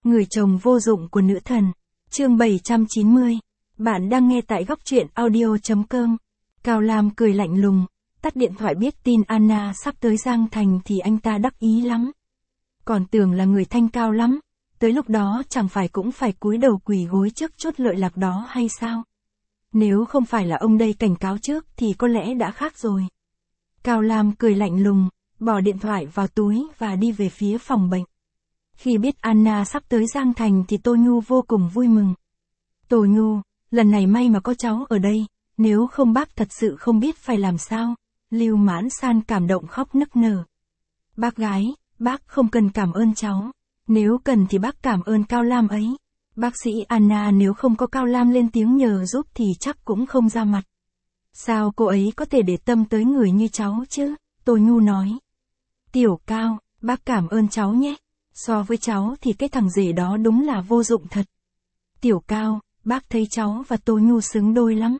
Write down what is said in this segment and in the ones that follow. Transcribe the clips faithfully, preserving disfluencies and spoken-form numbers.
Người chồng vô dụng của nữ thần. Chương bảy trăm chín mươi. Bạn đang nghe tại góc truyện audio chấm com. Cao Lam cười lạnh lùng, tắt điện thoại biết tin Anna sắp tới Giang Thành thì anh ta đắc ý lắm. Còn tưởng là người thanh cao lắm, tới lúc đó chẳng phải cũng phải cúi đầu quỳ gối trước chốt lợi lạc đó hay sao? Nếu không phải là ông đây cảnh cáo trước thì có lẽ đã khác rồi. Cao Lam cười lạnh lùng, bỏ điện thoại vào túi và đi về phía phòng bệnh. Khi biết Anna sắp tới Giang Thành thì Tô Nhu vô cùng vui mừng. Tô Nhu, lần này may mà có cháu ở đây, nếu không bác thật sự không biết phải làm sao. Lưu Mãn San cảm động khóc nức nở. Bác gái, bác không cần cảm ơn cháu. Nếu cần thì bác cảm ơn Cao Lam ấy. Bác sĩ Anna nếu không có Cao Lam lên tiếng nhờ giúp thì chắc cũng không ra mặt. Sao cô ấy có thể để tâm tới người như cháu chứ? Tô Nhu nói. Tiểu Cao, bác cảm ơn cháu nhé. So với cháu thì cái thằng rể đó đúng là vô dụng thật. Tiểu Cao, bác thấy cháu và Tô Nhu xứng đôi lắm.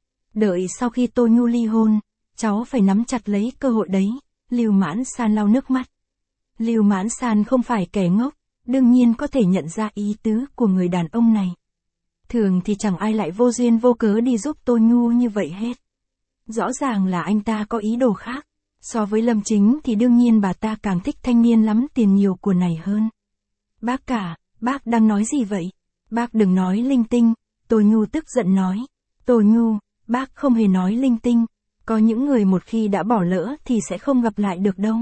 Đợi sau khi Tô Nhu ly hôn, cháu phải nắm chặt lấy cơ hội đấy. Lưu Mãn San lau nước mắt. Lưu Mãn San không phải kẻ ngốc, đương nhiên có thể nhận ra ý tứ của người đàn ông này. Thường thì chẳng ai lại vô duyên vô cớ đi giúp Tô Nhu như vậy hết. Rõ ràng là anh ta có ý đồ khác. So với Lâm Chính thì đương nhiên bà ta càng thích thanh niên lắm tiền nhiều của này hơn. Bác cả, bác đang nói gì vậy? Bác đừng nói linh tinh. Tô Nhu tức giận nói. Tô Nhu, bác không hề nói linh tinh. Có những người một khi đã bỏ lỡ thì sẽ không gặp lại được đâu.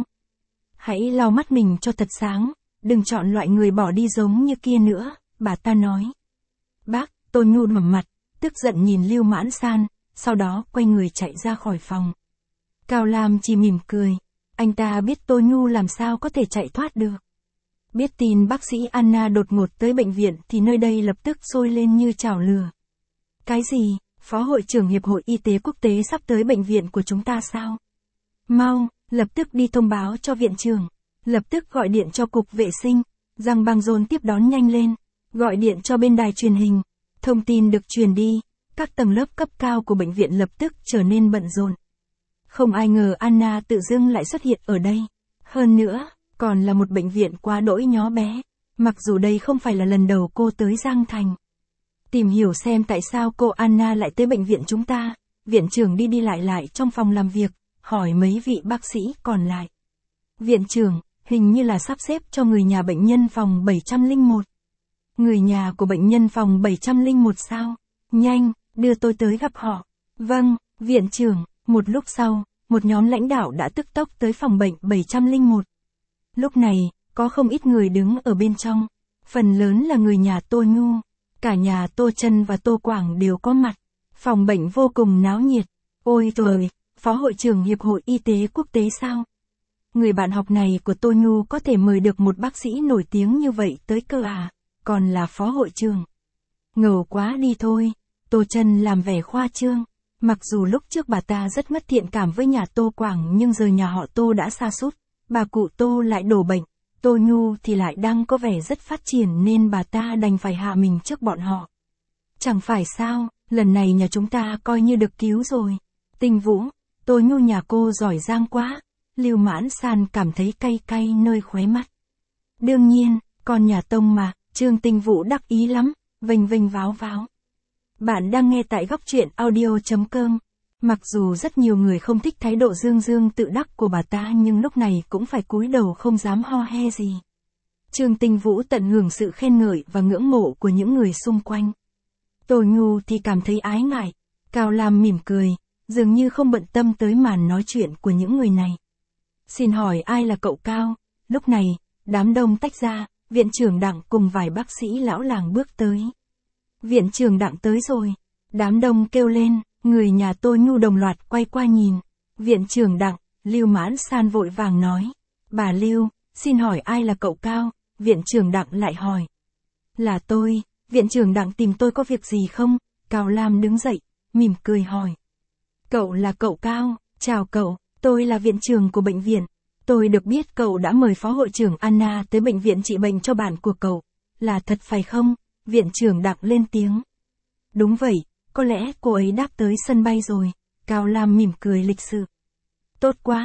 Hãy lau mắt mình cho thật sáng, đừng chọn loại người bỏ đi giống như kia nữa, bà ta nói. Bác, Tô Nhu mầm mặt, tức giận nhìn Lưu Mãn San, sau đó quay người chạy ra khỏi phòng. Cao Lam chỉ mỉm cười, anh ta biết Tô Nhu làm sao có thể chạy thoát được. Biết tin bác sĩ Anna đột ngột tới bệnh viện thì nơi đây lập tức sôi lên như chảo lửa. Cái gì, Phó hội trưởng Hiệp hội Y tế Quốc tế sắp tới bệnh viện của chúng ta sao? Mau, lập tức đi thông báo cho viện trưởng, lập tức gọi điện cho cục vệ sinh, Giang Bang Dôn tiếp đón nhanh lên, gọi điện cho bên đài truyền hình, thông tin được truyền đi, các tầng lớp cấp cao của bệnh viện lập tức trở nên bận rộn. Không ai ngờ Anna tự dưng lại xuất hiện ở đây. Hơn nữa, còn là một bệnh viện quá đỗi nhỏ bé. Mặc dù đây không phải là lần đầu cô tới Giang Thành. Tìm hiểu xem tại sao cô Anna lại tới bệnh viện chúng ta. Viện trưởng đi đi lại lại trong phòng làm việc, hỏi mấy vị bác sĩ còn lại. Viện trưởng, hình như là sắp xếp cho người nhà bệnh nhân phòng bảy trăm lẻ một. Người nhà của bệnh nhân phòng bảy trăm lẻ một sao? Nhanh, đưa tôi tới gặp họ. Vâng, viện trưởng. Một lúc sau, một nhóm lãnh đạo đã tức tốc tới phòng bệnh bảy trăm lẻ một. Lúc này, có không ít người đứng ở bên trong. Phần lớn là người nhà Tô Nhu. Cả nhà Tô Trân và Tô Quảng đều có mặt. Phòng bệnh vô cùng náo nhiệt. Ôi trời, Phó hội trưởng Hiệp hội Y tế Quốc tế sao? Người bạn học này của Tô Nhu có thể mời được một bác sĩ nổi tiếng như vậy tới cơ à? Còn là Phó hội trưởng. Ngầu quá đi thôi. Tô Trân làm vẻ khoa trương. Mặc dù lúc trước bà ta rất mất thiện cảm với nhà Tô Quảng nhưng giờ nhà họ Tô đã sa sút, bà cụ Tô lại đổ bệnh, Tô Nhu thì lại đang có vẻ rất phát triển nên bà ta đành phải hạ mình trước bọn họ. Chẳng phải sao, lần này nhà chúng ta coi như được cứu rồi. Tinh Vũ, Tô Nhu nhà cô giỏi giang quá. Lưu Mãn San cảm thấy cay cay nơi khóe mắt. Đương nhiên, con nhà Tông mà, Trương Tinh Vũ đắc ý lắm, vênh vênh váo váo. Bạn đang nghe tại góc truyện audio chấm com. Mặc dù rất nhiều người không thích thái độ dương dương tự đắc của bà ta nhưng lúc này cũng phải cúi đầu không dám ho he gì. Trương Tinh Vũ tận hưởng sự khen ngợi và ngưỡng mộ của những người xung quanh. Tô Nhu thì cảm thấy ái ngại. Cao Lam mỉm cười, dường như không bận tâm tới màn nói chuyện của những người này. Xin hỏi ai là cậu Cao? Lúc này, đám đông tách ra, viện trưởng Đặng cùng vài bác sĩ lão làng bước tới. Viện trưởng Đặng tới rồi. Đám đông kêu lên, người nhà Tô Nhu đồng loạt quay qua nhìn. Viện trưởng Đặng, Lưu Mãn San vội vàng nói. Bà Lưu, xin hỏi ai là cậu Cao? Viện trưởng Đặng lại hỏi. Là tôi, viện trưởng Đặng tìm tôi có việc gì không? Cao Lam đứng dậy, mỉm cười hỏi. Cậu là cậu Cao, chào cậu, tôi là viện trưởng của bệnh viện. Tôi được biết cậu đã mời Phó hội trưởng Anna tới bệnh viện trị bệnh cho bạn của cậu. Là thật phải không? Viện trưởng Đặng lên tiếng. Đúng vậy, có lẽ cô ấy đáp tới sân bay rồi. Cao Lam mỉm cười lịch sự. Tốt quá,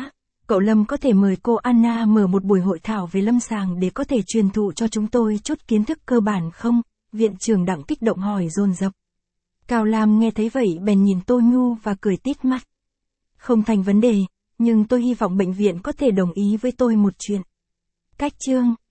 cậu Lâm có thể mời cô Anna mở một buổi hội thảo về lâm sàng để có thể truyền thụ cho chúng tôi chút kiến thức cơ bản không? Viện trưởng Đặng kích động hỏi dồn dập. Cao Lam nghe thấy vậy bèn nhìn Tô Nhu và cười tít mắt. Không thành vấn đề, nhưng tôi hy vọng bệnh viện có thể đồng ý với tôi một chuyện. Cách chương